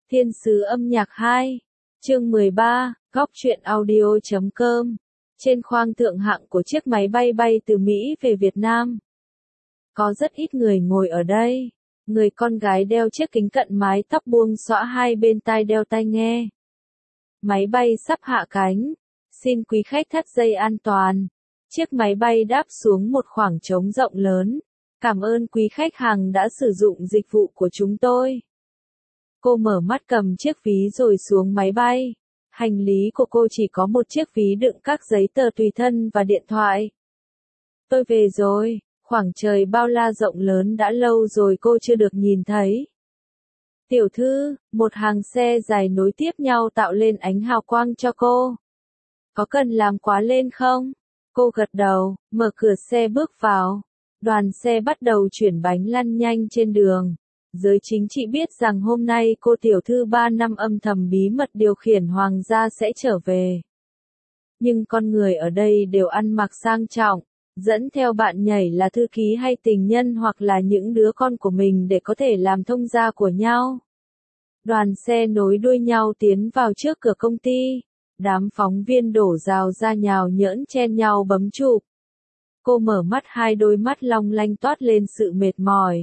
Thiên sứ âm nhạc 2, chương 13, góc truyện audio.com, trên khoang thượng hạng của chiếc máy bay bay từ Mỹ về Việt Nam. Có rất ít người ngồi ở đây, người con gái đeo chiếc kính cận mái tóc buông xõa hai bên tai đeo tai nghe. Máy bay sắp hạ cánh, xin quý khách thắt dây an toàn. Chiếc máy bay đáp xuống một khoảng trống rộng lớn. Cảm ơn quý khách hàng đã sử dụng dịch vụ của chúng tôi. Cô mở mắt cầm chiếc ví rồi xuống máy bay. Hành lý của cô chỉ có một chiếc ví đựng các giấy tờ tùy thân và điện thoại. Tôi về rồi, khoảng trời bao la rộng lớn đã lâu rồi cô chưa được nhìn thấy. Tiểu thư, một hàng xe dài nối tiếp nhau tạo lên ánh hào quang cho cô. Có cần làm quá lên không? Cô gật đầu, mở cửa xe bước vào. Đoàn xe bắt đầu chuyển bánh lăn nhanh trên đường. Giới chính trị biết rằng hôm nay cô tiểu thư 3 năm âm thầm bí mật điều khiển hoàng gia sẽ trở về. Nhưng con người ở đây đều ăn mặc sang trọng, dẫn theo bạn nhảy là thư ký hay tình nhân hoặc là những đứa con của mình để có thể làm thông gia của nhau. Đoàn xe nối đuôi nhau tiến vào trước cửa công ty. Đám phóng viên đổ rào ra nhào nhỡn chen nhau bấm chụp. Cô mở mắt, hai đôi mắt long lanh toát lên sự mệt mỏi.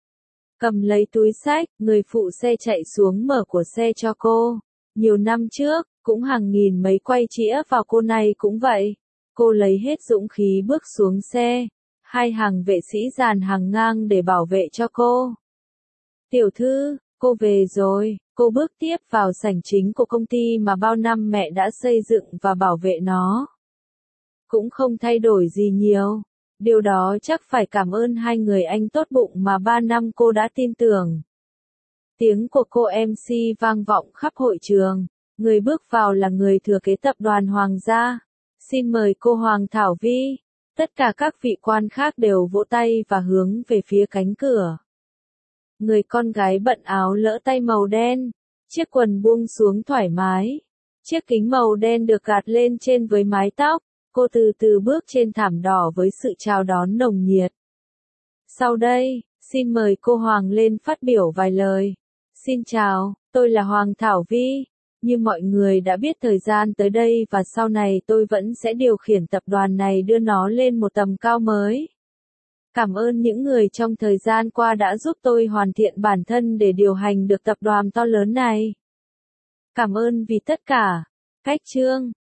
Cầm lấy túi xách, người phụ xe chạy xuống mở của xe cho cô. Nhiều năm trước, cũng hàng nghìn mấy quay chĩa vào cô này cũng vậy. Cô lấy hết dũng khí bước xuống xe. Hai hàng vệ sĩ dàn hàng ngang để bảo vệ cho cô. Tiểu thư, cô về rồi. Cô bước tiếp vào sảnh chính của công ty mà bao năm mẹ đã xây dựng và bảo vệ nó. Cũng không thay đổi gì nhiều. Điều đó chắc phải cảm ơn hai người anh tốt bụng mà 3 năm cô đã tin tưởng. Tiếng của cô MC vang vọng khắp hội trường. Người bước vào là người thừa kế tập đoàn Hoàng gia. Xin mời cô Hoàng Thảo Vi. Tất cả các vị quan khác đều vỗ tay và hướng về phía cánh cửa. Người con gái bận áo lỡ tay màu đen. Chiếc quần buông xuống thoải mái. Chiếc kính màu đen được gạt lên trên với mái tóc. Cô từ từ bước trên thảm đỏ với sự chào đón nồng nhiệt. Sau đây, xin mời cô Hoàng lên phát biểu vài lời. Xin chào, tôi là Hoàng Thảo Vi. Như mọi người đã biết, thời gian tới đây và sau này tôi vẫn sẽ điều khiển tập đoàn này đưa nó lên một tầm cao mới. Cảm ơn những người trong thời gian qua đã giúp tôi hoàn thiện bản thân để điều hành được tập đoàn to lớn này. Cảm ơn vì tất cả. Cách chương